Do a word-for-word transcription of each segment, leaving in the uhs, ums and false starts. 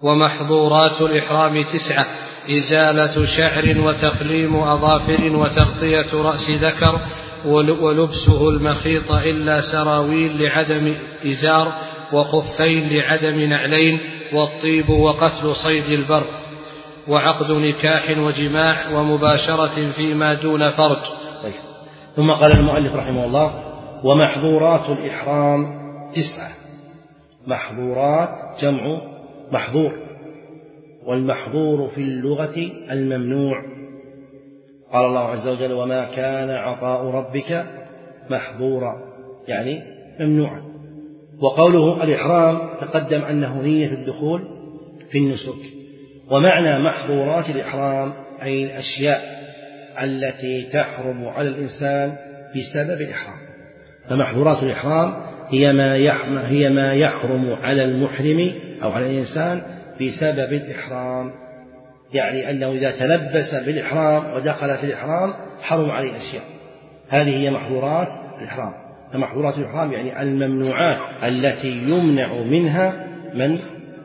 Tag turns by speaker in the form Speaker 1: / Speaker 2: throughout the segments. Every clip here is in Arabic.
Speaker 1: ومحظورات الإحرام تسعة: إزالة شعر وتقليم أظافر وتغطية رأس ذكر ولبسه المخيط إلا سراويل لعدم إزار وخفين لعدم نعلين والطيب وقتل صيد البر وعقد نكاح وجماع ومباشرة فيما دون فرج.
Speaker 2: طيب. ثم قال المؤلف رحمه الله: ومحظورات الإحرام تسعة. محظورات جمع محظور، والمحظور في اللغة الممنوع. قال الله عز وجل: وما كان عطاء ربك محظورا، يعني ممنوعا. وقوله الإحرام تقدم أنه نية الدخول في النسك. ومعنى محظورات الإحرام أي الأشياء التي تحرم على الإنسان بسبب الإحرام. فمحظورات الإحرام هي ما يحرم, هي ما يحرم على المحرم أو على الإنسان بسبب الإحرام، يعني أنه إذا تلبس بالإحرام ودخل في الإحرام حرم عليه أشياء. هذه هي محظورات الإحرام. فمحظورات الإحرام يعني الممنوعات التي يمنع منها من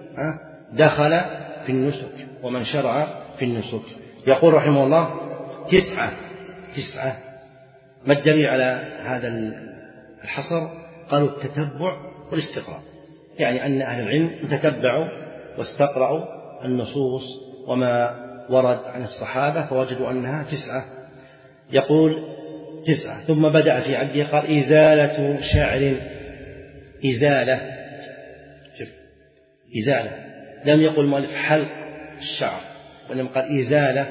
Speaker 2: دخل في النسك ومن شرع في النسك. يقول رحمه الله: تسعة. تسعة. ما الدليل على هذا الحصر؟ قالوا التتبع والاستقراء، يعني أن أهل العلم تتبعوا واستقرأوا النصوص وما ورد عن الصحابة فوجدوا أنها تسعة. يقول تسعة. ثم بدأ في عده قال: إزالة شعر. إزالة، شوف، إزالة، لم يقل المؤلف حلق الشعر، وإنما قال إزالة،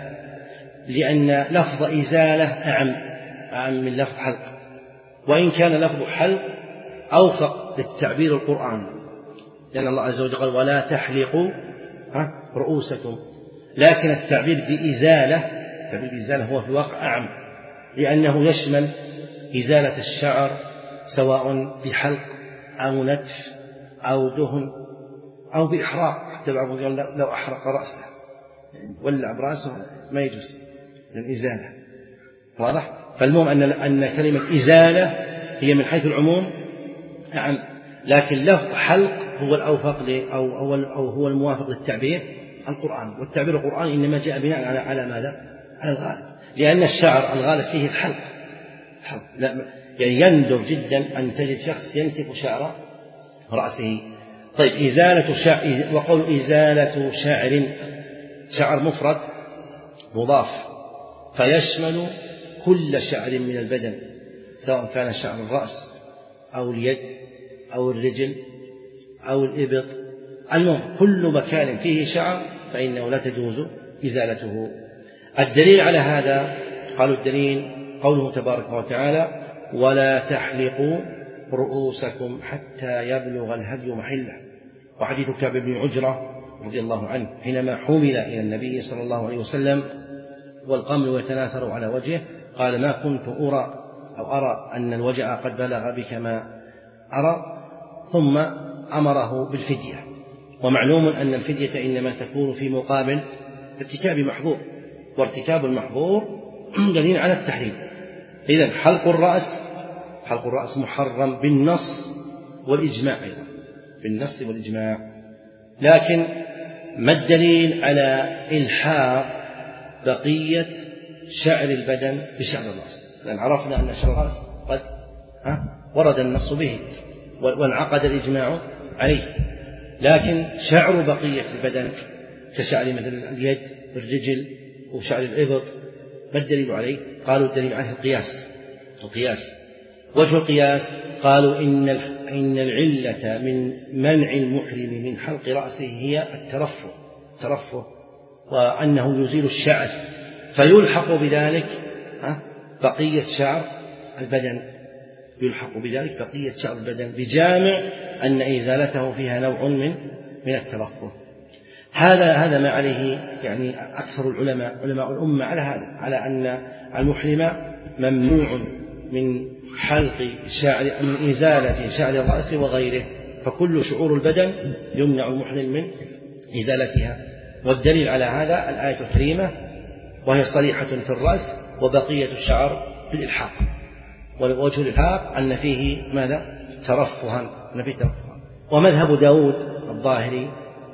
Speaker 2: لأن لفظ إزالة أعم أعم من لفظ حلق، وإن كان لفظ حلق أوفق للتعبير القرآني، لأن الله عز وجل قال: ولا تحلقوا رؤوسكم. لكن التعبير بإزالة، التعبير بإزالة هو في الواقع أعم، لأنه يشمل إزالة الشعر سواء بحلق أو نتف أو دهن أو بإحراق. حتى بعضهم يقول لو أحرق رأسه ولع برأسه ما يجوز الإزالة. واضح؟ فالمهم أن أن كلمة إزالة هي من حيث العموم أعم، لكن لفظ حلق هو الأوفق أو أو أو هو الموافق للتعبير القرآني، والتعبير القرآني إنما جاء بناء على على ماذا؟ على الغالب، لأن الشعر الغالب فيه الحلق. الحلق. يعني يندر جدا أن تجد شخص ينتف شعر رأسه. طيب، إزالة شعر، وقول إزالة شعر، شعر مفرد مضاف فيشمل كل شعر من البدن، سواء كان شعر الرأس أو اليد أو الرجل أو الإبط، المهم كل مكان فيه شعر فإنه لا تجوز إزالته. الدليل على هذا قالوا الدليل قوله تبارك وتعالى: ولا تحلقوا رؤوسكم حتى يبلغ الهدي محله. وحديث كعب بن عجرة رضي الله عنه حينما حمل إلى النبي صلى الله عليه وسلم والقمل يتناثر على وجهه قال: ما كنت أرى أو أرى أن الوجع قد بلغ بك ما أرى، ثم أمره بالفدية. ومعلوم أن الفدية إنما تكون في مقابل ارتكاب محظور، وارتكاب المحظور دليل على التحريم. إذن حلق الرأس حلق الرأس محرم بالنص والإجماع أيضا، بالنص والإجماع. لكن ما الدليل على إلحاق بقية شعر البدن بشعر الرأس؟ لأن عرفنا أن شعر الرأس قد ورد النص به وانعقد الإجماع عليه، لكن شعر بقية البدن كشعر مثل اليد والرجل وشعر الإبط ما الدليل عليه؟ قالوا الدليل عليه القياس. القياس وجه القياس قالوا إن إن العلة من منع المحرم من حلق رأسه هي الترفه الترفه وأنه يزيل الشعر فيلحق بذلك بقية شعر البدن يلحق بذلك بقية شعر البدن بجامع أن إزالته فيها نوع من من الترفه. هذا هذا ما عليه يعني أكثر العلماء علماء الأمة على هذا، على أن المحرم ممنوع من حلق شعر من إزالة شعر الرأس وغيره، فكل شعور البدن يمنع المحرم من إزالتها. والدليل على هذا الآية الكريمة وهي صريحة في الرأس وبقية الشعر بالإلحاق، ووجه الإلحاق أن فيه ماذا؟ ترفها، أن فيه ترفها. ومذهب داود الظاهري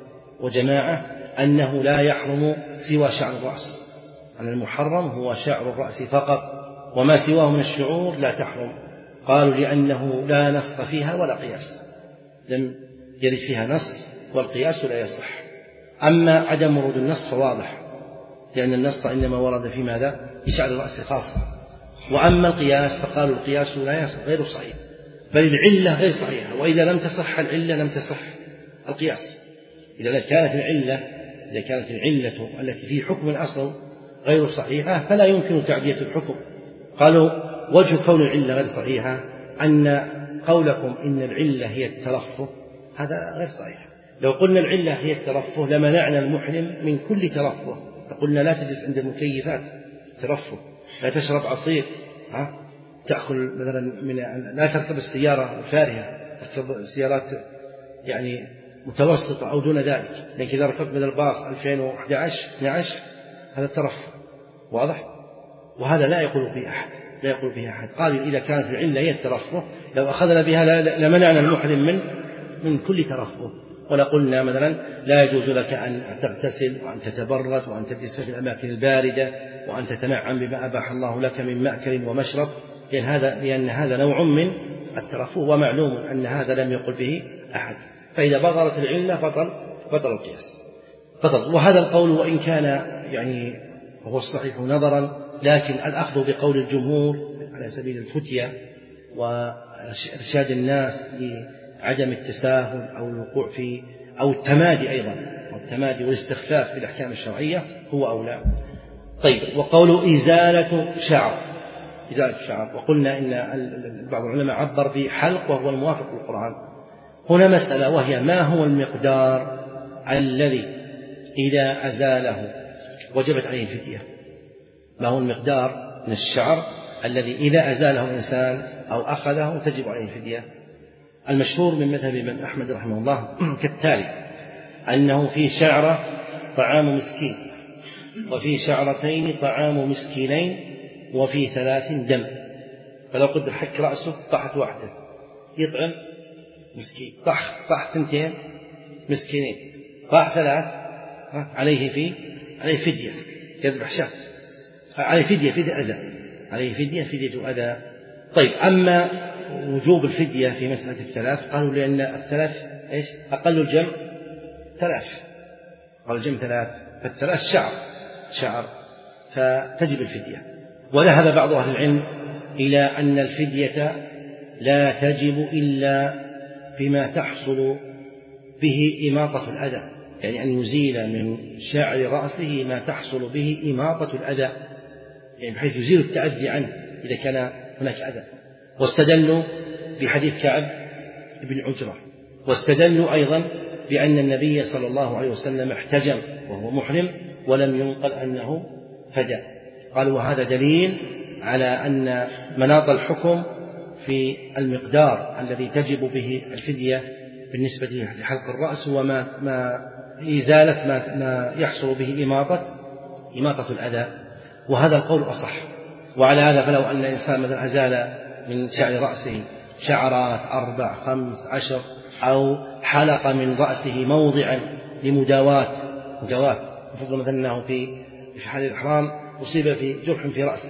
Speaker 2: وجماعة أنه لا يحرم سوى شعر الرأس، أن المحرم هو شعر الرأس فقط، وما سواه من الشعور لا تحرم. قالوا لأنه لا نص فيها ولا قياس، لم يرد فيها نص والقياس لا يصح. أما عدم ورود النص فواضح، لأن النص إنما ورد في ماذا؟ في شعر الرأس خاصة. وأما القياس فقالوا القياس لا يصح، غير صحيح، بل العلة غير صحيحة، وإذا لم تصح العلة لم تصح القياس. إذا كانت العلة إذا كانت العلة التي في حكم الأصل غير صحيحة فلا يمكن تعدية الحكم. قالوا وجه كون العلة غير صحيحة أن قولكم إن العلة هي الترفه هذا غير صحيح. لو قلنا العلة هي الترفه لمنعنا المحرم من كل ترفه، فقلنا لا تجلس عند المكيفات ترفه، لا تشرب عصير، ها؟ تأكل مثلا من لا تركب السيارة الفارهة، تركب السيارات يعني متوسطة أو دون ذلك، لكن إذا ركبت من الباص ألفين وأحد عشر اثني عشر هذا الترفه واضح، وهذا لا يقول به أحد لا يقول به أحد. قالوا إذا كانت العلة هي الترفه لو أخذنا بها لمنعنا المحرم من من كل ترفه، ولقلنا مثلا لا يجوز لك أن تغتسل وأن تتبرد وأن تجلس في الأماكن الباردة وأن تتنعم بما أباح الله لك من مأكل ومشرب، لأن هذا لأن هذا نوع من الترفه، ومعلوم أن هذا لم يقل به أحد. فإذا بطلت العلة بطل بطل القياس بطل. وهذا القول وإن كان يعني هو الصحيح نظرا، لكن الأخذ بقول الجمهور على سبيل الفتية وإرشاد الناس لعدم التساهل أو الوقوع في أو التمادي أيضا والتمادي والاستخفاف بالأحكام الشرعية هو أولى. طيب، وقول إزالة شعر إزالة شعر، وقلنا إن بعض العلماء عبر بحلق وهو الموافق للقرآن. هنا مسألة وهي ما هو المقدار الذي إذا أزاله وجبت عليه الفدية؟ ما هو المقدار من الشعر الذي إذا أزاله الإنسان أو أخذه تجب عليه الفدية؟ المشهور من مذهب الإمام أحمد رحمه الله كالتالي: أنه في شعرة طعام مسكين، وفي شعرتين طعام مسكينين، وفي ثلاث دم. فلو قدر حك رأسه طاحت واحدة يطعم مسكين، طاح طاح ثنتين مسكينين، طاح ثلاث عليه في عليه فدية يذبح شاة، عليه فدية فدية أذى عليه فدية فدية أذى. طيب، أما وجوب الفدية في مسألة الثلاث قالوا لأن الثلاث إيش؟ أقل الجمع ثلاث، قال الجمع ثلاث، فالثلاث شعر شعر فتجب الفدية. وذهب بعض أهل العلم إلى أن الفدية لا تجب إلا بما تحصل به إماطة الأذى، يعني أن يزيل من شعر رأسه ما تحصل به إماطة الأذى، يعني بحيث يزيل التأذي عنه إذا كان هناك أذى. واستدلوا بحديث كعب بن عجرة، واستدلوا أيضا بأن النبي صلى الله عليه وسلم احتجم وهو محرم ولم ينقل أنه فدى. قالوا وهذا دليل على أن مناط الحكم في المقدار الذي تجب به الفدية بالنسبة لحلق الرأس وما ما إزالة ما, ما يحصل به إماطة إماطة الأذى، وهذا القول أصح. وعلى هذا فلو أن الإنسان مثلا أزال من شعر رأسه شعرات أربع خمس عشر، أو حلق من رأسه موضعا لمداواة مداواة نفضل مثلا أنه في في حال الإحرام أصيب في جرح في رأسه،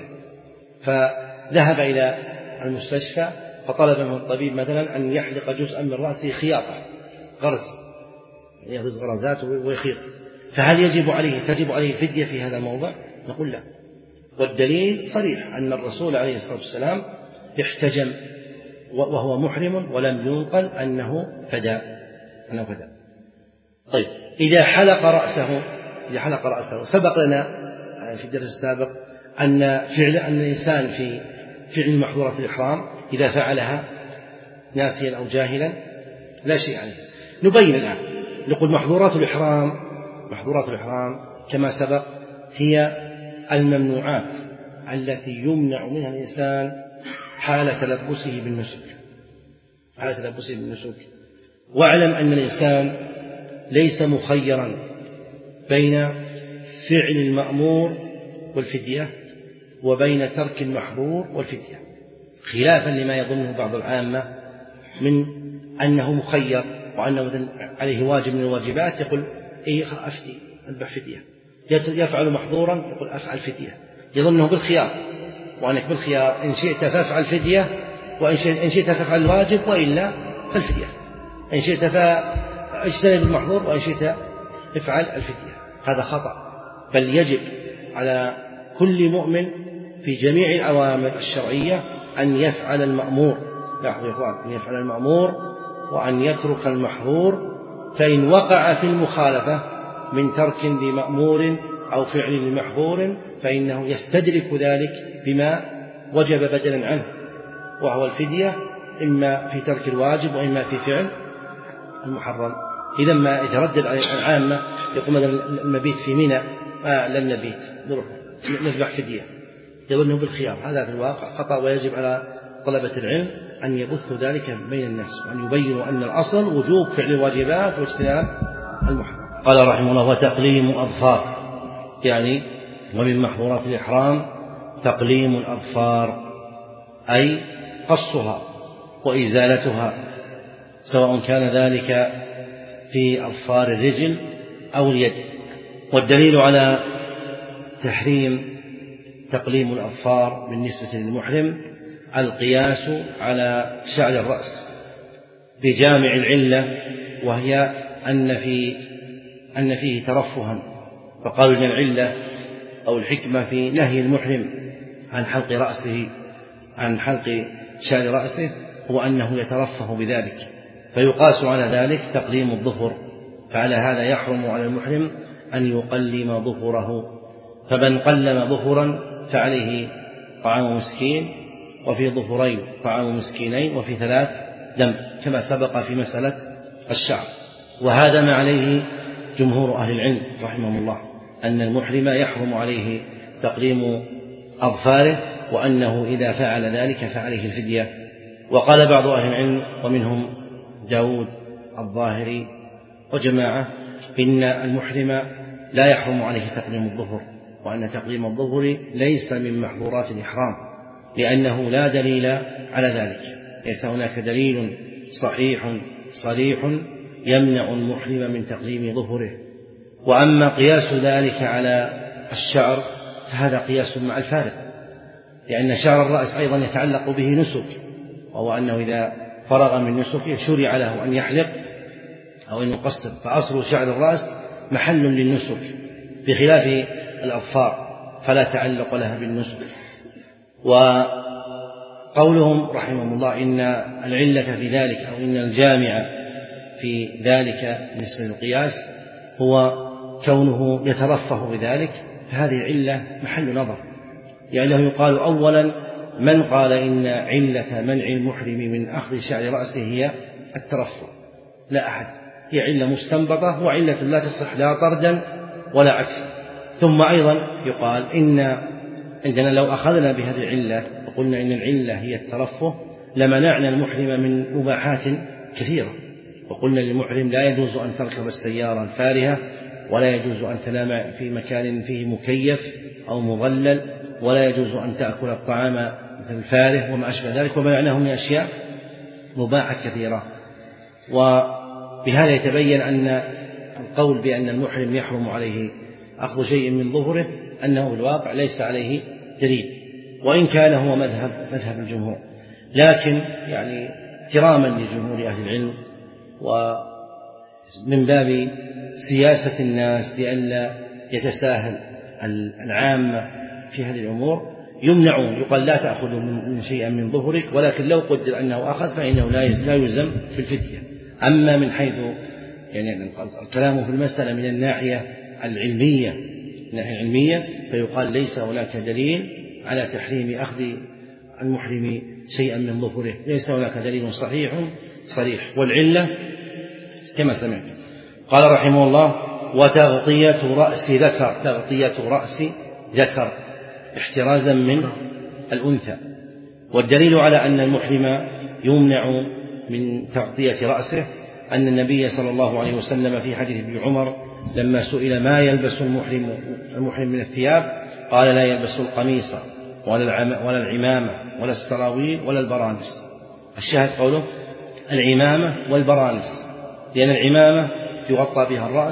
Speaker 2: فذهب إلى المستشفى فطلب منه الطبيب مثلا أن يحلق جزءا من رأسه خياطة غرز، يغرز غرزات ويخيط، فهل يجب عليه تجب عليه فدية في هذا الموضع؟ نقول لا. والدليل صريح أن الرسول عليه الصلاة والسلام احتجم وهو محرم ولم ينقل أنه فدى أنه فدى. طيب، إذا حلق رأسه إذا حلق رأسه سبق لنا في الدرس السابق أن فعل أن الإنسان في فعل محظورات الإحرام إذا فعلها ناسيا أو جاهلا لا شيء عليه. نبين الآن، نقول محظورات الإحرام محظورات الإحرام كما سبق هي الممنوعات التي يمنع منها الإنسان حال تلبسه بالنسك حال تلبسه بالنسك واعلم أن الإنسان ليس مخيرا بين فعل المأمور والفدية وبين ترك المحظور والفدية، خلافا لما يظنه بعض العامة من أنه مخير وأنه عليه واجب من الواجبات يقول إيه أفتي أذبح فدية، يفعل محظورا يقول أفعل فدية، يظنه بالخيار، وأنك بالخيار إن شئت فافعل فدية، وإن شئت فافعل الواجب، وإلا فالفدية، إن شئت فاجتنب المحظور وإن شئت افعل الفدية. هذا خطأ، بل يجب على كل مؤمن في جميع الأوامر الشرعية أن يفعل المأمور، لاحظوا يا إخوان، أن يفعل المأمور وأن يترك المحظور، فإن وقع في المخالفة من ترك لمأمور أو فعل لمحظور فإنه يستدرك ذلك بما وجب بدلا عنه، وهو الفدية، إما في ترك الواجب وإما في فعل المحرم. إذا ما يتردد على العامة يقوم المبيت في منى، آه لن نبيت نذبح فدية، يظنه بالخيار، هذا في الواقع خطأ، ويجب على طلبة العلم أن يبثوا ذلك بين الناس، وأن يبينوا أن الأصل وجوب فعل الواجبات واجتناب المحرم. قال رحمه الله: وتقليم أظفار، يعني ومن محظورات الإحرام تقليم الأظفار، أي قصها وإزالتها، سواء كان ذلك في أظفار الرجل أو اليد. والدليل على تحريم تقليم الأظفار بالنسبة للمحرم القياس على شعر الرأس بجامع العلة، وهي أن في أن فيه ترفها، فقالوا إن العلة أو الحكمة في نهي المحرم عن حلق رأسه عن حلق شعر رأسه هو أنه يترفه بذلك، فيقاس على ذلك تقليم الظفر، فعلى هذا يحرم على المحرم أن يقلم ظفره، فمن قلم ظفرا فعليه طعام مسكين، وفي ظفرين طعام مسكينين، وفي ثلاث دم، كما سبق في مسألة الشعر. وهذا ما عليه جمهور أهل العلم رحمهم الله، أن المحرم يحرم عليه تقليم أظفاره، وأنه إذا فعل ذلك فعليه الفدية. وقال بعض أهل العلم ومنهم داود الظاهري وجماعة إن المحرم لا يحرم عليه تقليم الظفر، وأن تقليم الظفر ليس من محظورات الإحرام، لأنه لا دليل على ذلك، ليس هناك دليل صحيح صريح يمنع المحرم من تقليم ظفره. وأما قياس ذلك على الشعر فهذا قياس مع الفارق، لأن شعر الرأس أيضا يتعلق به نسك، وهو أنه إذا فرغ من نسكه شرع له أن يحلق أو أن يقصر، فأصل شعر الرأس محل للنسك، بخلاف الأظفار فلا تعلق لها بالنسك. وقولهم رحمهم الله إن العلة في ذلك أو إن الجامع في ذلك بالنسبة للقياس هو كونه يترفه بذلك، فهذه علة محل نظر، لأنه يعني يقال أولا: من قال إن علة منع المحرم من أخذ شعر رأسه هي الترفه؟ لا أحد، هي علة مستنبطة وعلة لا تصح لا طردا ولا عكسا. ثم أيضا يقال إن عندنا لو أخذنا بهذه العلة وقلنا إن العلة هي الترفه لمنعنا المحرم من مباحات كثيرة، وقلنا للمحرم لا يجوز أن تركب السيارة الفارهة، ولا يجوز أن تنام في مكان فيه مكيف أو مظلل، ولا يجوز أن تأكل الطعام مثل الفاره وما أشبه ذلك، ومنعناه من أشياء مباحة كثيرة. وبهذا يتبين أن القول بأن المحرم يحرم عليه أخذ شيء من ظهره أنه الواقع ليس عليه دليل، وإن كان هو مذهب مذهب الجمهور، لكن يعني احتراما لجمهور أهل العلم ومن باب سياسة الناس لئلا يتساهل العامة في هذه الأمور يمنعون، يقال لا تأخذوا من شيئا من ظهرك، ولكن لو قدر أنه أخذ فإنه لا يلزم في الفدية. أما من حيث يعني الكلام في المسألة من الناحية العلمية الناحية العلمية فيقال ليس هناك دليل على تحريم أخذ المحرم شيئا من ظهره، ليس هناك دليل صحيح صريح. والعلة كما سمعت قال رحمه الله: وتغطية رأس ذكر، تغطية رأس ذكر احترازا من الأنثى. والدليل على أن المحرم يمنع من تغطية رأسه أن النبي صلى الله عليه وسلم في حديث ابن عمر لما سئل ما يلبس المحرم المحرم من الثياب قال: لا يلبس القميص ولا العمامة ولا السراويل ولا البرانس. الشاهد قوله العمامة والبرانس، لأن العمامة يغطى بها الرأس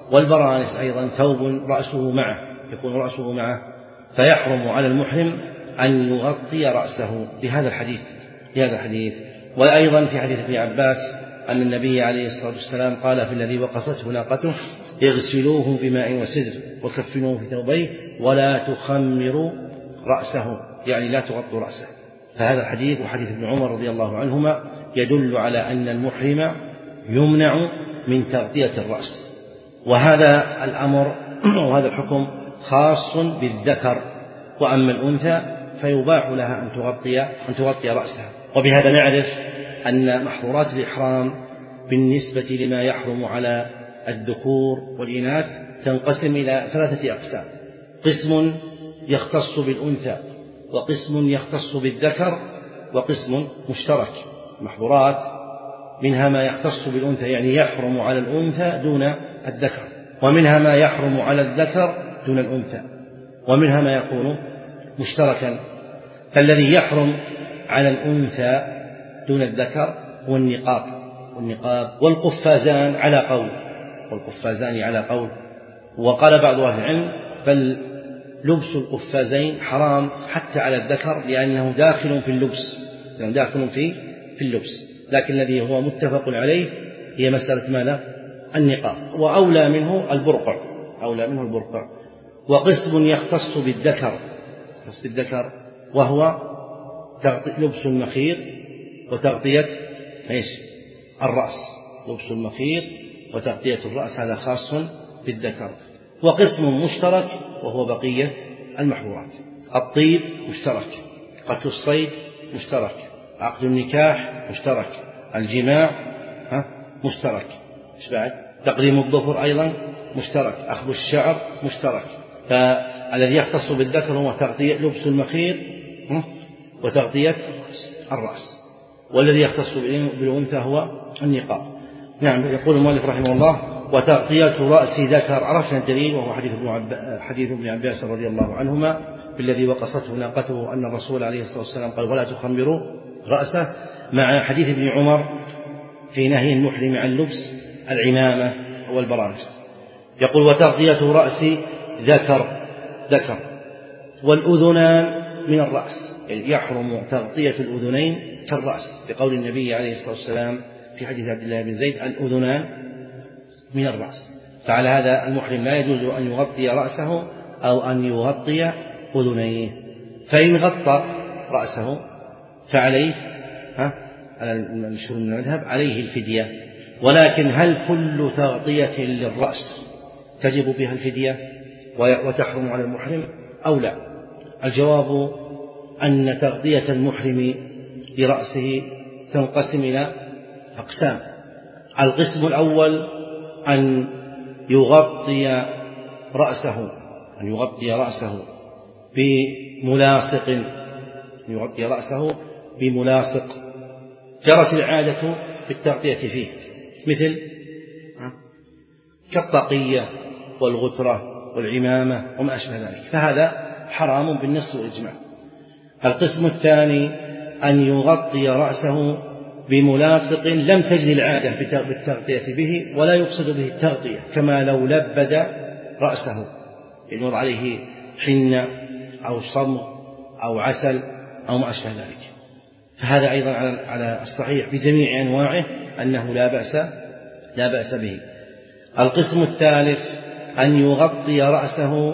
Speaker 2: والبرانس أيضا ثوب رأسه معه، يكون رأسه معه، فيحرم على المحرم أن يغطي رأسه بهذا الحديث بهذا الحديث. وأيضا في حديث ابن عباس أن النبي عليه الصلاة والسلام قال في الذي وقصته ناقته: اغسلوه بماء وسدر وكفنوه في ثوبيه ولا تخمروا رأسه، يعني لا تغطوا رأسه. فهذا الحديث وحديث ابن عمر رضي الله عنهما يدل على أن المحرم يمنع من تغطية الرأس. وهذا الأمر وهذا الحكم خاص بالذكر، وأما الأنثى فيباح لها أن تغطي أن تغطي رأسها. وبهذا نعرف أن محظورات الإحرام بالنسبة لما يحرم على الذكور والإناث تنقسم إلى ثلاثة أقسام: قسم يختص بالأنثى، وقسم يختص بالذكر، وقسم مشترك. محظورات منها ما يختص بالأنثى يعني يحرم على الأنثى دون الذكر، ومنها ما يحرم على الذكر دون الأنثى، ومنها ما يكون مشتركا. فالذي يحرم على الأنثى دون الذكر هو النقاب والنقاب والقفازان على قول والقفازان على قول وقال بعض أهل العلم بل لبس القفازين حرام حتى على الذكر لأنه داخل في اللبس لأنه داخل في في اللبس. لكن الذي هو متفق عليه هي مسألة ماذا؟ النقاب، وأولى منه البرقع أولى منه البرقع. وقسم يختص بالذكر يختص بالذكر وهو لبس المخيط وتغطية ايش؟ الرأس. لبس المخيط وتغطية الرأس هذا خاص بالذكر. وقسم مشترك وهو بقية المحظورات: الطيب مشترك، قتل الصيد مشترك، عقد النكاح مشترك، الجماع ها مشترك، ايش بعد؟ تقديم الظفر أيضا مشترك، أخذ الشعر مشترك. فالذي يختص بالذكر هو تغطية لبس المخيط وتغطية الرأس، والذي يختص بالأنثى هو النقاب. نعم. يقول المؤلف رحمه الله: وتغطية رأس ذكر. عرفنا الدليل وهو حديث ابن عب... حديث ابن عباس رضي الله عنهما بالذي وقصته ناقته أن الرسول عليه الصلاة والسلام قال: ولا تخمروا رأسه، مع حديث ابن عمر في نهي المحرم عن لبس العمامة والبرانس. يقول: وتغطية رأس ذكر ذكر والأذنان من الرأس، يعني يحرم تغطية الأذنين كالرأس بقول النبي عليه الصلاة والسلام في حديث عبد الله بن زيد: الأذنان من الرأس. فعلى هذا المحرم لا يجوز أن يغطي رأسه أو أن يغطي أذنيه. فإن غطى رأسه فعليه ها على المشهور من المذهب عليه الفدية. ولكن هل كل تغطية للرأس تجب بها الفدية وتحرم على المحرم أو لا؟ الجواب أن تغطية المحرم لرأسه تنقسم إلى أقسام. القسم الأول أن يغطي رأسه أن يغطي رأسه بملاصق يغطي رأسه بملاصق جرت العادة بالتغطية فيه، مثل كالطاقية والغترة والعمامة وما أشبه ذلك، فهذا حرام بالنص والإجماع. القسم الثاني أن يغطي رأسه بملاصق لم تجد العادة بالتغطية به ولا يقصد به التغطية، كما لو لبد رأسه ينور عليه حنة أو صمغ أو عسل أو ما أشبه ذلك، فهذا أيضا على الصحيح بجميع أنواعه أنه لا بأس لا بأس به. القسم الثالث أن يغطي رأسه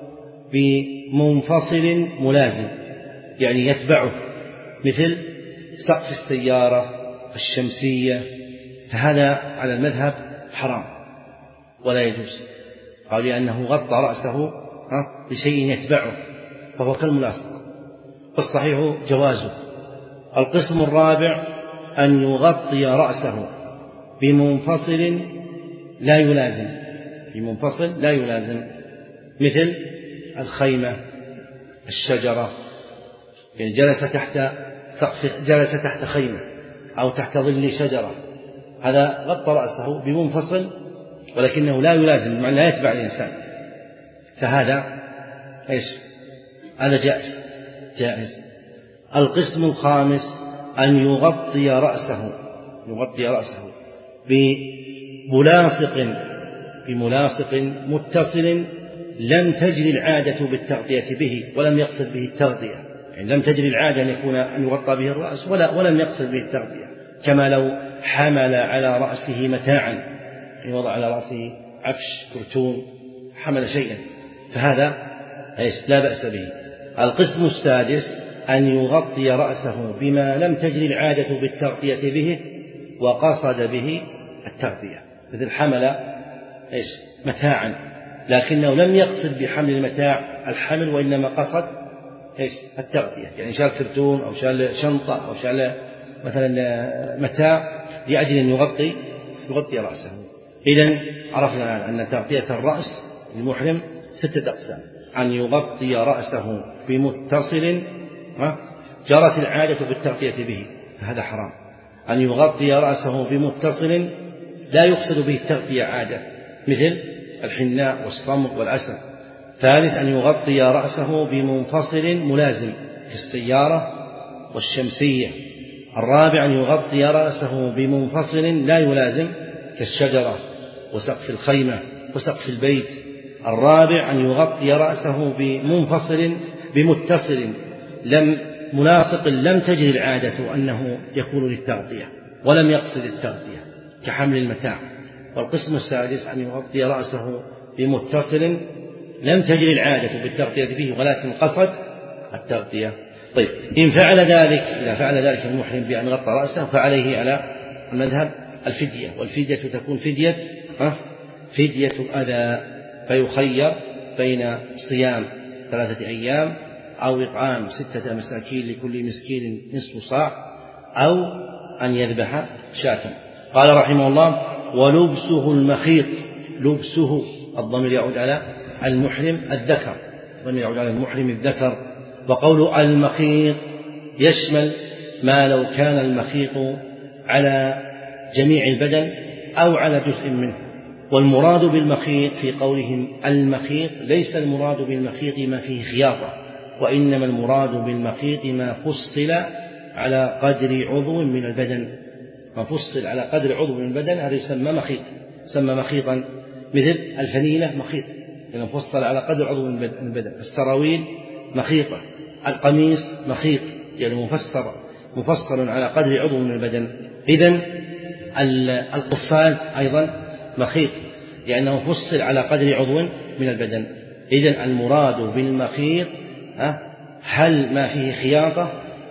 Speaker 2: بمنفصل ملازم، يعني يتبعه، مثل سقف السيارة الشمسية، فهذا على المذهب حرام ولا يجوز، قال لأنه غطى رأسه بشيء يتبعه فهو كالملاصق، والصحيح جوازه. القسم الرابع أن يغطي رأسه بمنفصل لا يلازم بمنفصل لا يلازم مثل الخيمة، الشجرة، يعني جلس تحت سقف جلس تحت خيمة أو تحت ظل شجرة، هذا غطى رأسه بمنفصل ولكنه لا يلازم، بمعنى لا يتبع الإنسان، فهذا إيش؟ هذا جائز جائز. القسم الخامس أن يغطي رأسه يغطي رأسه بملاصق بملاصق متصل لم تجري العادة بالتغطية به ولم يقصد به التغطية، يعني لم تجري العادة أن يكون أن يغطى به الرأس ولا ولم يقصد به التغطية، كما لو حمل على رأسه متاعا، يعني وضع على رأسه عفش كرتون حمل شيئا، فهذا لا بأس به. القسم السادس أن يغطي رأسه بما لم تجري العادة بالتغطية به وقصد به التغطية، مثل حمل إيش متاعا لكنه لم يقصد بحمل المتاع الحمل وإنما قصد إيش التغطية، يعني شال كرتون أو شال شنطة أو شال مثلا متاع لأجل أن يغطي يغطي رأسه. إذن عرفنا أن تغطية الرأس للمحرم ستة أقسام: أن يغطي رأسه بمتصل جرت العادة بالتغطية به فهذا حرام، أن يغطي رأسه بمتصل لا يقصد به التغطية عادة مثل الحناء والصمغ والعسل. ثالث أن يغطي رأسه بمنفصل ملازم كالسيارة والشمسية. الرابع أن يغطي رأسه بمنفصل لا يلازم كالشجرة وسقف الخيمة وسقف البيت. الرابع أن يغطي رأسه بمنفصل بمتصل لم ملاصق لم تجري العادة أنه يكون للتغطية ولم يقصد التغطية كحمل المتاع. والقسم السادس أن يغطي رأسه بمتصل لم تجري العادة بالتغطية به ولكن قصد التغطية. طيب إن فعل ذلك إذا فعل ذلك المحرم بأن غطى رأسه فعليه على المذهب الفدية، والفدية تكون فدية فدية أذى، فيخير بين صيام ثلاثة أيام أو إطعام ستة مساكين لكل مسكين نصف صاع أو أن يذبح شاة. قال رحمه الله: ولبسه المخيط. لبسه الضمير يعود على المحرم الذكر، الضمير يعود على المحرم الذكر. وقول المخيط يشمل ما لو كان المخيط على جميع البدن أو على جزء منه. والمراد بالمخيط في قولهم المخيط ليس المراد بالمخيط ما فيه خياطة، وإنما المراد بالمخيط ما فصل على قدر عضو من البدن، ما فصل على قدر عضو من البدن هذا يسمى مخيط، يسمى مخيطا. مثل الفنيلة مخيط لأنه مفصل على قدر عضو من البدن. السراويل مخيطة. القميص مخيط يعني مفسر مفصل على قدر عضو من البدن. إذن القفاز أيضا مخيط لأنه فصل على قدر عضو من البدن. إذن المراد بالمخيط هل ما فيه خياطة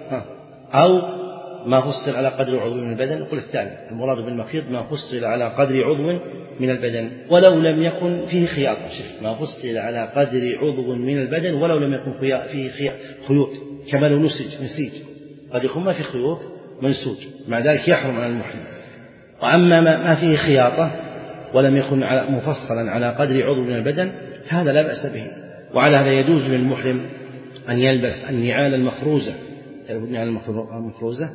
Speaker 2: أو ما فصل على قدر عضو من البدن؟ يقول الثاني المراد بالمخيط ما فصل على قدر عضو من البدن ولو لم يكن فيه خياطة. شوف، ما فصل على قدر عضو من البدن ولو لم يكن فيه خيوط، كما لو نسج نسيج قد يكون ما في خيوط منسوج، مع ذلك يحرم على المحرم. وأما ما فيه خياطة ولم يكن مفصلا على قدر عضو من البدن هذا لا بأس به. وعلى هذا يجوز للمحرم أن يلبس النعال المخروزة. تعرفون النعال المخروزة؟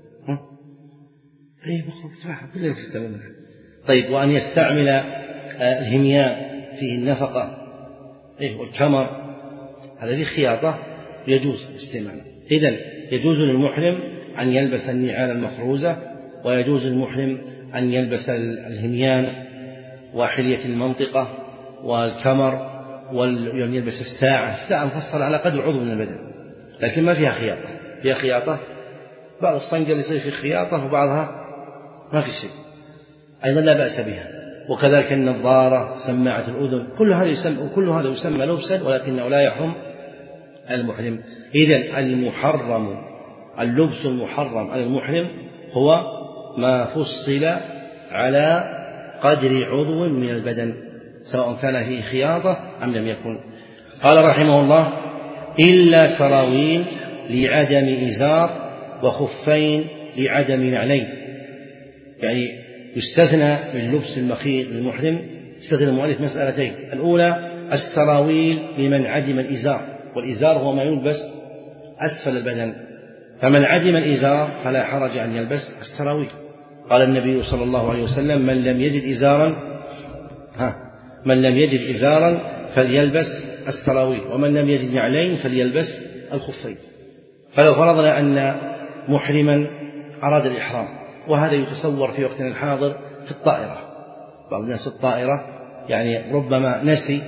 Speaker 2: أي مخروزة كلنا نستعملها. طيب، وأن يستعمل الهميان فيه النفقة والكمر هذا فيه خياطة يجوز استعماله. إذن يجوز للمحرم أن يلبس النعال المخروزة، ويجوز للمحرم أن يلبس الهميان وحلية المنطقة والكمر، وأن يلبس الساعة. الساعة مفصلة على قدر عضو من البدن لكن ما فيها خياطة، فيها خياطة بعض الصنجة يصير في خياطة وبعضها ما في شيء، أيضا لا بأس بها. وكذلك النظارة، سماعة الأذن، كل هذا يسمى كل هذا يسمى لبسا ولكنه لا يحرم المحرم. إذن المحرم اللبس المحرم على المحرم هو ما فصل على قدر عضو من البدن سواء كان فيه خياطة أم لم يكن. قال رحمه الله: إلا سراويل لعدم إزار وخفين لعدم نعلين. يعني يستثنى من لبس المخيط للمحرم، استثنى المؤلف مسألتين: الأولى السراويل لمن عدم الإزار، والإزار هو ما يلبس أسفل البدن، فمن عدم الإزار فلا حرج أن يلبس السراويل. قال النبي صلى الله عليه وسلم: من لم يجد إزارا ها من لم يجد إزارا فليلبس السراويل، ومن لم يجد نعلين فليلبس الخفين. فلو فرضنا أن محرما أراد الإحرام، وهذا يتصور في وقتنا الحاضر في الطائرة، بعض الناس الطائرة يعني ربما نسي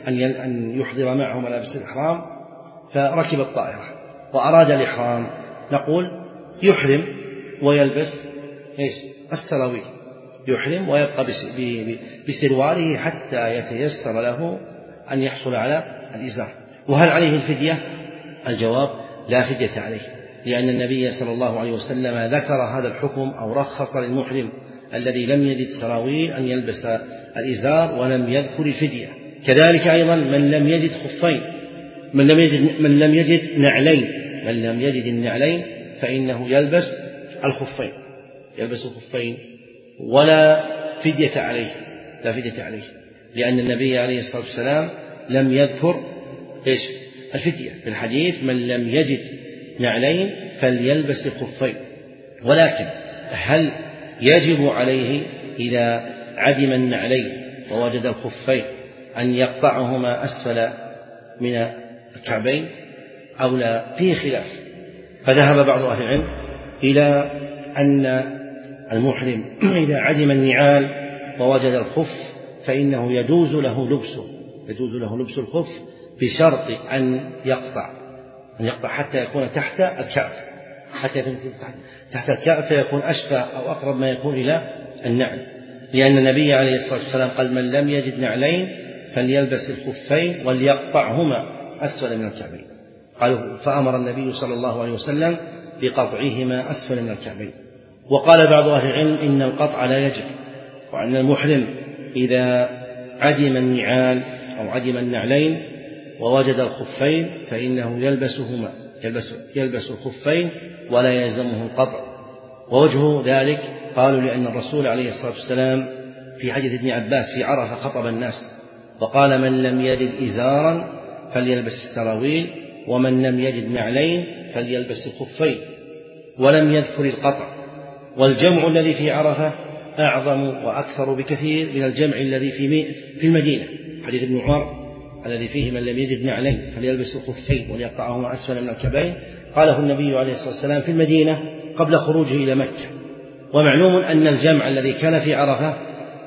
Speaker 2: أن يحضر معه ملابس الإحرام فركب الطائرة وأراد الإحرام، نقول يحرم ويلبس إيش؟ السراويل، يحرم ويبقى بسرواله حتى يتيسر له أن يحصل على الإزار. وهل عليه الفدية؟ الجواب لا فدية عليه، لأن النبي صلى الله عليه وسلم ذكر هذا الحكم أو رخص للمحرم الذي لم يجد سراويل أن يلبس الإزار ولم يذكر الفدية. كذلك أيضا من لم يجد خفين، من لم يجد, من لم يجد نعلين من لم يجد النعلين فإنه يلبس الخفين، يلبس الخفين ولا فدية عليه، لا فدية عليه، لأن النبي عليه الصلاة والسلام لم يذكر إيش؟ الفدية في الحديث: من لم يجد نعلين فليلبس الخفين. ولكن هل يجب عليه إذا عدم النعلين ووجد الخفين أن يقطعهما أسفل من الكعبين أو لا؟ فيه خلاف. فذهب بعض أهل العلم إلى أن المحرم إذا عدم النعال ووجد الخف فإنه يجوز له لبسه يجوز له لبس الخف بشرط أن يقطع أن يقطع حتى يكون تحت الكعب، حتى يكون تحت الكعب فيكون أشبه أو أقرب ما يكون إلى النعل، لأن النبي عليه الصلاة والسلام قال: من لم يجد نعلين فليلبس الخفين وليقطعهما أسفل من الكعبين. قالوا فأمر النبي صلى الله عليه وسلم بقطعهما أسفل من الكعبين. وقال بعض أهل العلم إن القطع لا يجب، وأن المحرم إذا عدم النعال أو عدم النعلين ووجد الخفين فإنه يلبسهما يلبس, يلبس الخفين ولا يلزمه القطع. ووجه ذلك قالوا لأن الرسول عليه الصلاة والسلام في حديث ابن عباس في عرفة خطب الناس وقال: من لم يجد إزارا فليلبس السراويل، ومن لم يجد نعلين فليلبس الخفين، ولم يذكر القطع. والجمع الذي في عرفة أعظم وأكثر بكثير من الجمع الذي في المدينة، حديث ابن عمر الذي فيه: من لم يجد نعلين فليلبس الخفين وليقطعهما أسفل من الكعبين، قاله النبي عليه الصلاة والسلام في المدينة قبل خروجه إلى مكة. ومعلوم أن الجمع الذي كان في عرفة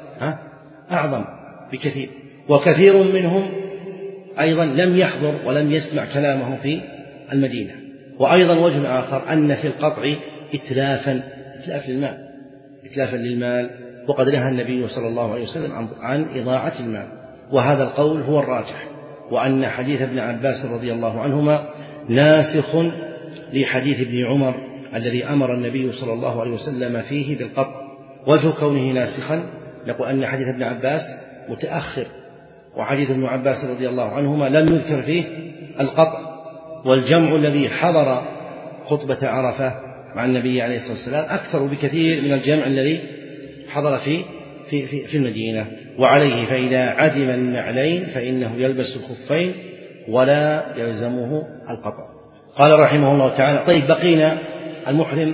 Speaker 2: أعظم بكثير، وكثير منهم أيضا لم يحضر ولم يسمع كلامه في المدينة. وأيضا وجه آخر أن في القطع إتلافا إتلاف للمال إتلافا للمال وقد نهى النبي صلى الله عليه وسلم عن إضاعة المال، وهذا القول هو الراجح، وأن حديث ابن عباس رضي الله عنهما ناسخ لحديث ابن عمر الذي أمر النبي صلى الله عليه وسلم فيه بالقطع. وجه كونه ناسخا نقول أن حديث ابن عباس متأخر، وحديث ابن عباس رضي الله عنهما لم يذكر فيه القطع. والجمع الذي حضر خطبة عرفة مع النبي عليه الصلاة والسلام أكثر بكثير من الجمع الذي حضر في في في, في المدينة. وعليه فإذا عدم النعلين فإنه يلبس الخفين ولا يلزمه القطع. قال رحمه الله تعالى: طيب بقينا المحرم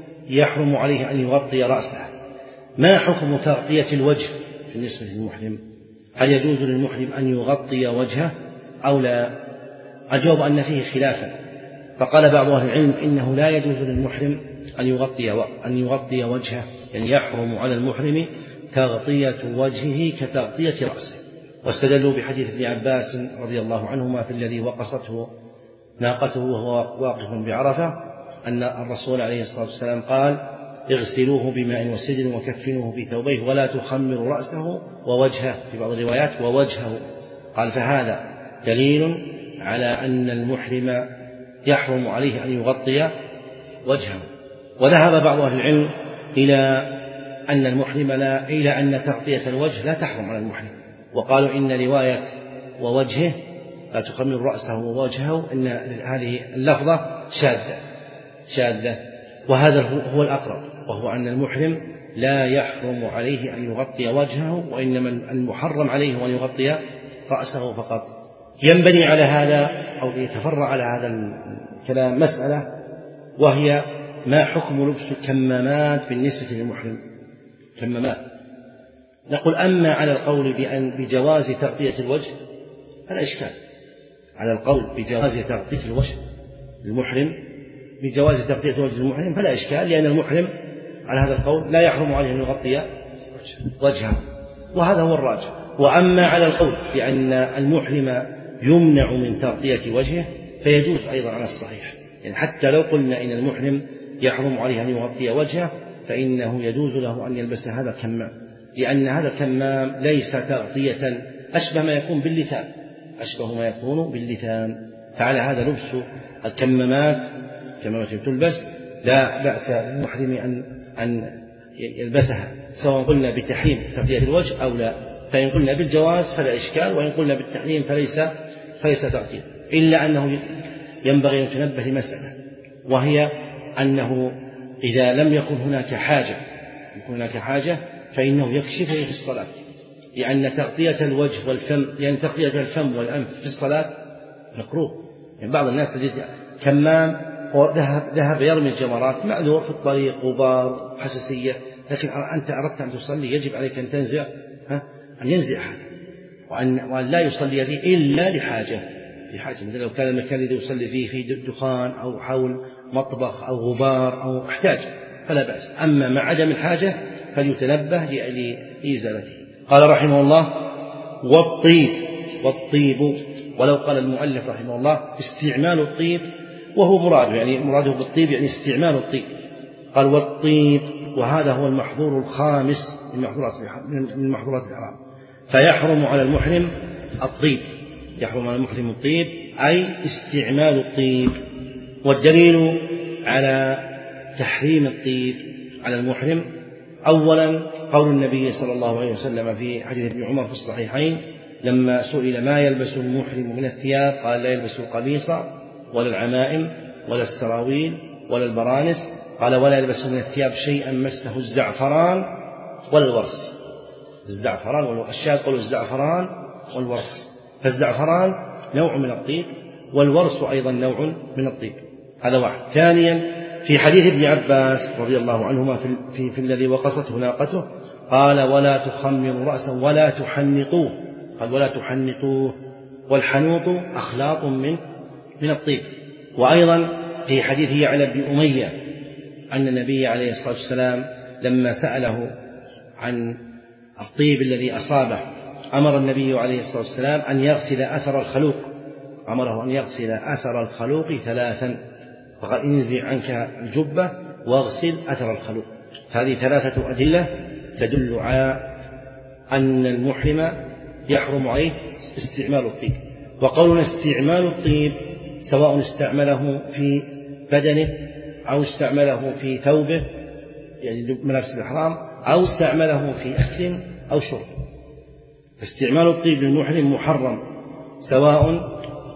Speaker 2: يحرم عليه أن يغطي رأسه، ما حكم تغطية الوجه بالنسبة للمحرم؟ هل يجوز للمحرم أن يغطي وجهه أو لا؟ الجواب أن فيه خلافا، فقال بعض أهل العلم إنه لا يجوز للمحرم أن يغطي أن يغطي وجهه، يعني يحرم على المحرم تغطية وجهه كتغطية رأسه. واستدلوا بحديث ابن عباس رضي الله عنهما في الذي وقصته ناقته وهو واقف بعرفة أن الرسول عليه الصلاة والسلام قال: اغسلوه بماء وسدر وكفنوه في ثوبيه ولا تخمروا رأسه ووجهه، في بعض الروايات ووجهه. قال: فهذا دليل على أن المحرم يحرم عليه أن يغطي وجهه. وذهب بعض أهل العلم إلى أن المحرم لا إلى أن تغطية الوجه لا تحرم على المحرم، وقالوا إن رواية ووجهه لا تخمر رأسه ووجهه إن هذه اللفظة شاذة شاذة وهذا هو الأقرب، وهو أن المحرم لا يحرم عليه أن يغطي وجهه، وإنما المحرم عليه أن يغطي رأسه فقط. ينبني على هذا أو يتفرع على هذا الكلام مسألة، وهي ما حكم لبس الكمامات بالنسبة للمحرم؟ كمامات، نقول أما على القول بأن بجواز تغطية الوجه فلا إشكال، على القول بجواز تغطية الوجه للمحرم بجواز تغطية الوجه للمحرم فلا إشكال، لأن المحرم على هذا القول لا يحرم عليه أن يغطي وجهه، وهذا هو الراجح. وأما على القول بأن المحرم يمنع من تغطية وجهه فيجوز أيضا على الصحيح، يعني حتى لو قلنا إن المحرم يحرم عليه أن يغطي وجهه فإنه يجوز له أن يلبس هذا الكمام، لأن هذا الكمام ليس تغطية، أشبه ما يكون باللثام، أشبه ما يكون باللثام. فعلى هذا لبس الكمامات كمامات تلبس لا بأس للمحرم أن أن يلبسها، سواء قلنا بتحريم تغطية الوجه أو لا. فإن قلنا بالجواز فلا إشكال، وإن قلنا بالتحريم فليس فليس تغطية، إلا أنه ينبغي أن نتنبه لمسألة، وهي أنه إذا لم يكن هناك حاجة يكون هناك حاجة فإنه يكشفه في الصلاة، لأن تغطية الوجه والفم، يعني تغطية الفم والأنف في الصلاة مكروه. يعني بعض الناس تجد كمام وذهب ذهب يرمي الجمرات، معذور في الطريق، غبار، حساسية، لكن أنت أردت أن تصلي يجب عليك أن تنزع ها أن ينزع هذا، وأن, وأن لا يصلي فيه إلا لحاجة لحاجة مثل لو كان المكان الذي يصلي فيه في دخان أو حول مطبخ أو غبار أو احتاج فلا بأس، أما مع عدم الحاجة فليتنبه لإزالته. قال رحمه الله: والطيب، والطيب، ولو قال المؤلف رحمه الله استعمال الطيب وهو مراد، يعني مراده بالطيب يعني استعمال الطيب. قال: والطيب، وهذا هو المحظور الخامس من محظورات من محظورات الحرام، فيحرم على المحرم الطيب، يحرم على المحرم الطيب أي استعمال الطيب. والدليل على تحريم الطيب على المحرم أولا قول النبي صلى الله عليه وسلم في حديث ابن عمر في الصحيحين لما سئل ما يلبس المحرم من الثياب قال: لا يلبس القميص ولا العمائم ولا السراويل ولا البرانس، قال: ولا يلبس من الثياب شيئا مسه الزعفران ولا الورس. الزعفران والشاذ قالوا الزعفران والورس، فالزعفران نوع من الطيب والورس أيضا نوع من الطيب، هذا واحد. ثانيا في حديث ابن عباس رضي الله عنهما في, في, في الذي وقصته ناقته قال: ولا تخمروا رأسا ولا تحنطوه، قال: ولا تحنطوه، والحنوط أخلاط من من الطيب. وأيضا في حديث يعلى بن أمية أن النبي عليه الصلاة والسلام لما سأله عن الطيب الذي أصابه أمر النبي عليه الصلاة والسلام أن يغسل أثر الخلوق، أمره أن يغسل أثر الخلوق ثلاثا، فقال: انزع عنك الجبة واغسل أثر الخلوق. هذه ثلاثة أدلة تدل على أن المحرم يحرم عليه استعمال الطيب. وقولنا استعمال الطيب سواء استعمله في بدنه أو استعمله في ثوبه يعني ملابس الإحرام أو استعمله في أكل أو شرب، استعمال الطيب للمحرم محرم، سواء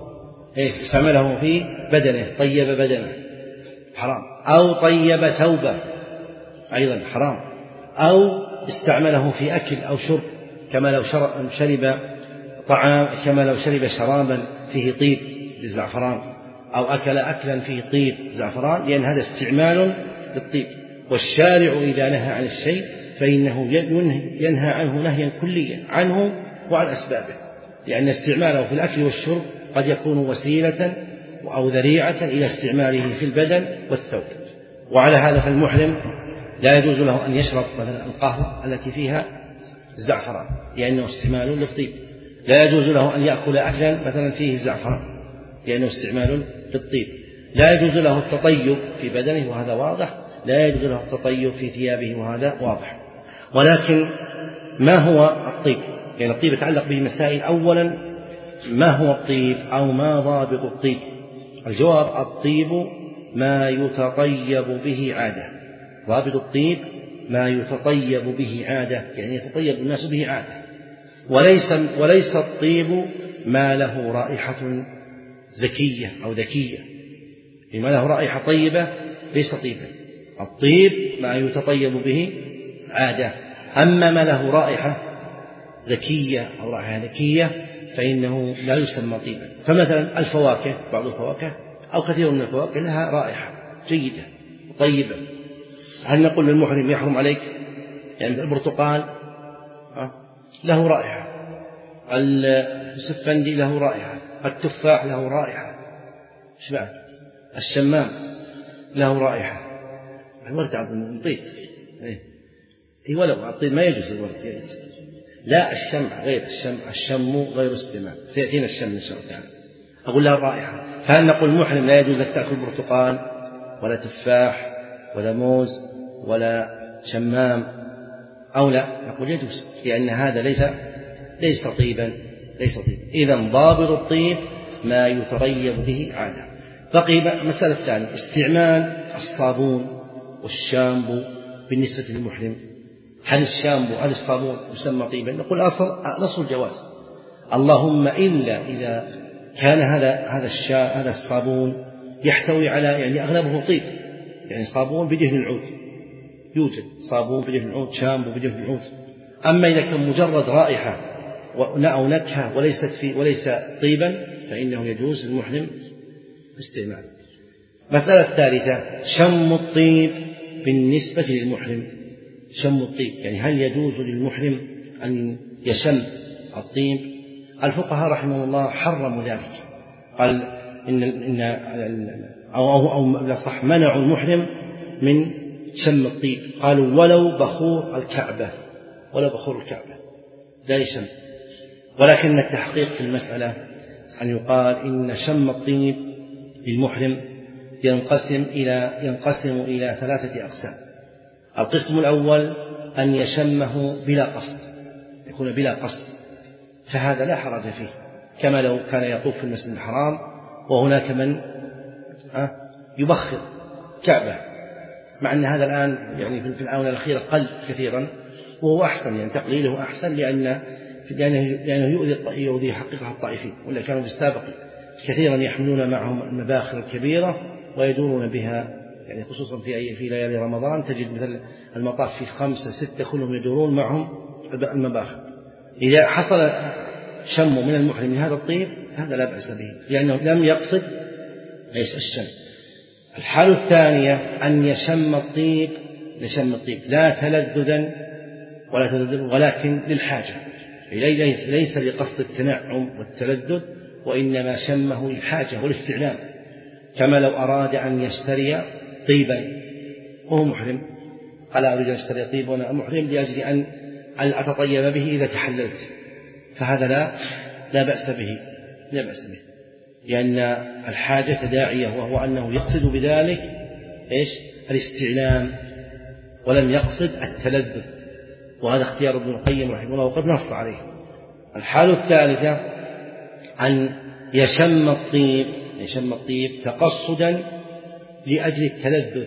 Speaker 2: استعمله في بدنه طيب بدنه حرام، أو طيب ثوبه أيضا حرام، أو استعمله في أكل أو شرب كما لو شرب طعام كما لو شرب شرابا فيه طيب بالزعفران أو أكل أكلا فيه طيب زعفران، لأن هذا استعمال للطيب. والشارع إذا نهى عن الشيء فإنه ينهى عنه نهيا كليا عنه وعن أسبابه، لأن استعماله في الأكل والشرب قد يكون وسيلة أو ذريعة إلى استعماله في البدن والثوب. وعلى هذا فالمحرم لا يجوز له أن يشرب مثلا القهوة التي فيها الزعفران لأنه استعمال للطيب، لا يجوز له أن يأكل أكلا مثلا فيه الزعفران لأنه استعمال للطيب، لا يجوز له التطيب في بدنه وهذا واضح، لا يجوز له التطيب في ثيابه وهذا واضح. ولكن ما هو الطيب؟ يعني الطيب يتعلق به مسائل. أولا ما هو الطيب أو ما ضابط الطيب؟ الجواب: الطيب ما يتطيب به عادة. ضابط الطيب ما يتطيب به عادة، يعني يتطيب الناس به عادة، وليس وليس الطيب ما له رائحة زكية أو ذكية، ما له رائحة طيبة ليس طيبا. الطيب ما يتطيب به عادة، أما ما له رائحة زكية أو رائحة ذكية فإنه لا يسمى طيبا. فمثلا الفواكه، بعض الفواكه أو كثير من الفواكه لها رائحة جيدة طيبة، هل نقول للمحرم يحرم عليك؟ يعني البرتقال له رائحة، السفندي له رائحة، التفاح له رائحة، شبعت الشمام له رائحة، الورد عبد الطيب إيه ولو الطيب ما يجوز الورد لا الشمع غير الشمع، الشم غير استعمال، سيأتينا الشم إن شاء الله تعالى. أقول لها الرائحة. فهل نقول محرم لا يجوز لك تأكل برتقال ولا تفاح ولا موز ولا شمام أو لا؟ نقول يجوز، لأن هذا ليس ليس طيبا ليس طيبا. إذا ضابط الطيب ما يتريب به عادة. بقي مسألة الثانية استعمال الصابون والشامبو بالنسبة للمحرم. هل الشامبو هل الصابون يسمى طيبا؟ نقول أصل نص الجواز، اللهم إلا إذا كان هذا هذا الشا هذا الصابون يحتوي على يعني أغلبه طيب، يعني صابون بدهن العود، يوجد صابون بدهن العود، شامبو بدهن العود. أما إذا كان مجرد رائحة أو نكهة وليست في وليس طيبا فإنه يجوز للمحرم استعماله. مسألة الثالثة شم الطيب بالنسبة للمحرم. شم الطيب يعني هل يجوز للمحرم أن يشم الطيب؟ الفقهاء رحمه الله حرموا ذلك، قال إن إن أو أو أو صح منعوا المحرم من شم الطيب، قالوا ولو بخور الكعبة، ولو بخور الكعبة لا يشم. ولكن التحقيق في المسألة أن يقال إن شم الطيب للمحرم ينقسم إلى ينقسم إلى ثلاثة أقسام. القسم الأول أن يشمه بلا قصد، يكون بلا قصد، فهذا لا حرج فيه، كما لو كان يطوف في المسجد الحرام وهناك من يبخر كعبة، مع أن هذا الآن يعني في الآونة الأخيرة قل كثيرا، وهو أحسن، يعني تقليله أحسن، لأن لأنه يؤذي يؤذي حقيقة الطائفين، ولا كانوا في السابق كثيرا يحملون معهم المباخر الكبيرة ويدورون بها، يعني خصوصا في أي في ليالي رمضان تجد مثل المطاف في خمسة ستة كلهم يدورون معهم المباخر. إذا حصل شم من المحرم من هذا الطيب هذا لا بأس به، لأنه لم يقصد ايش الشم. الحالة الثانية أن يشم الطيب يشم الطيب لا تلذذا ولا تلذذ ولكن للحاجة، ليس لقصد التنعم والتلذذ، وإنما شمه للحاجة والاستعلام، كما لو أراد أن يشتري طيبا وهو محرم، قال أريد أن أشتري طيبا وأنا محرم لأجل أن أتطيب به إذا تحللت، فهذا لا لا بأس به لا بأس به لأن الحاجة داعية، وهو أنه يقصد بذلك إيش الاستعلام ولم يقصد التلذذ، وهذا اختيار ابن القيم رحمه الله وقد نص عليه. الحالة الثالثة أن يشم الطيب يشم الطيب تقصدا لأجل التلذذ،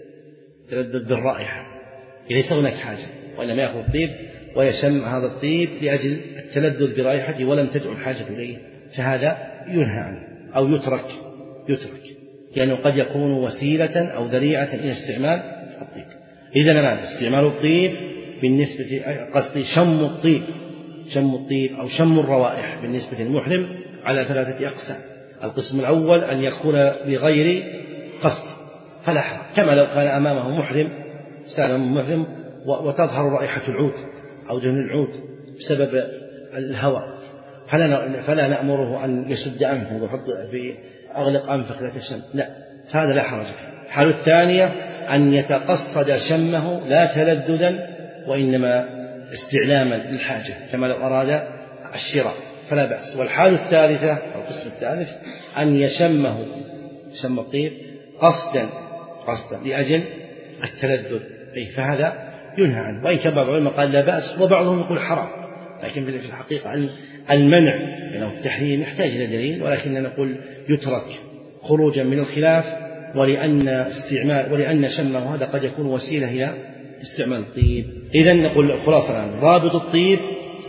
Speaker 2: التلذذ بالرائحة، ليس هناك حاجة، وإنما يأخذ الطيب ويشم هذا الطيب لأجل التلذذ برائحته ولم تدعو الحاجة إليه، فهذا ينهى عنه أو يترك يترك لأنه قد يكون وسيلة أو ذريعة إلى استعمال الطيب. إذن ماذا استعمال الطيب بالنسبة قصدي شم الطيب شم الطيب أو شم الروائح بالنسبة للمحرم على ثلاثة أقسام. القسم الأول أن يكون بغير قصد فلا حرج، كما لو كان أمامه محرم سالم محرم وتظهر رائحة العود أو دهن العود بسبب الهواء، فلا فلا نأمره أن يسد أنفه ويحط في أغلق أنفك لا تشم، لا، هذا لا حرج فيه. الحالة الثانية أن يتقصد شمه لا تلذذا وإنما استعلاما للحاجة، كما لو أراد الشراء فلا بأس. والحالة الثالثة أو القسم الثالث أن يشمه شم الطيب قصدا قصدا لأجل التلذذ، أي فهذا ينهى عنه، وإن كان بعض العلماء قال لا بأس وبعضهم يقول حرام، لكن في الحقيقة المنع يعني التحريم يحتاج إلى دليل، ولكننا نقول يترك خروجا من الخلاف، ولأن استعمال ولأن شمه هذا قد يكون وسيلة إلى استعمال الطيب. إذن نقول خلاصة الآن ضابط الطيب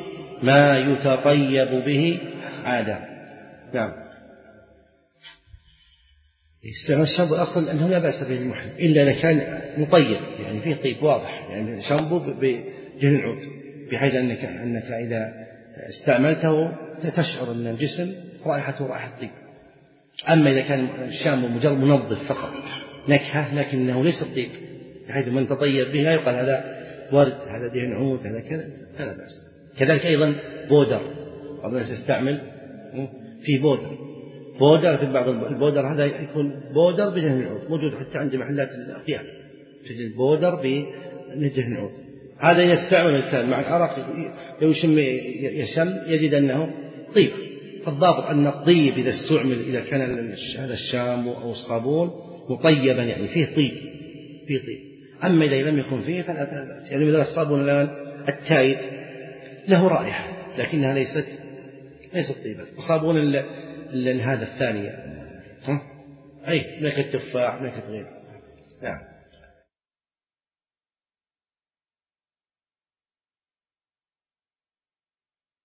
Speaker 2: ما يتطيب به عادة. نعم. استعمال الشامبو أصلا أنه لا بأس به المحرم إلا إذا كان مطيب، يعني فيه طيب واضح، يعني شامبو بدهن العود، بحيث أنك أنك إذا استعملته تشعر أن الجسم رائحته رائحة طيب. أما إذا كان الشامبو مجرد منظف فقط نكهة لكنه ليس طيب، بحيث من تطيب به لا يقال هذا ورد هذا دهن عود هذا كذا، فلا بأس. كذلك أيضا بودر، بعض الناس يستعمل في بودر بودر في بعض البودر هذا يكون بودر بدهن العود، موجود حتى عند محلات الأطياب تجد البودر بدهن العود، هذا يستعمل الإنسان مع العرق، لو يشم يشم يجد أنه طيب. فالضابط أن الطيب إذا استعمل، إذا كان هذا الشامبو أو الصابون مطيبا يعني فيه طيب، فيه طيب. أما إذا لم يكن فيه فلا بأس. يعني مثل الصابون الآن التايد له رائحة لكنها ليست ليست طيبة. وصابون هذا الثانية أي ملكة التفاح ملكة غيره. نعم.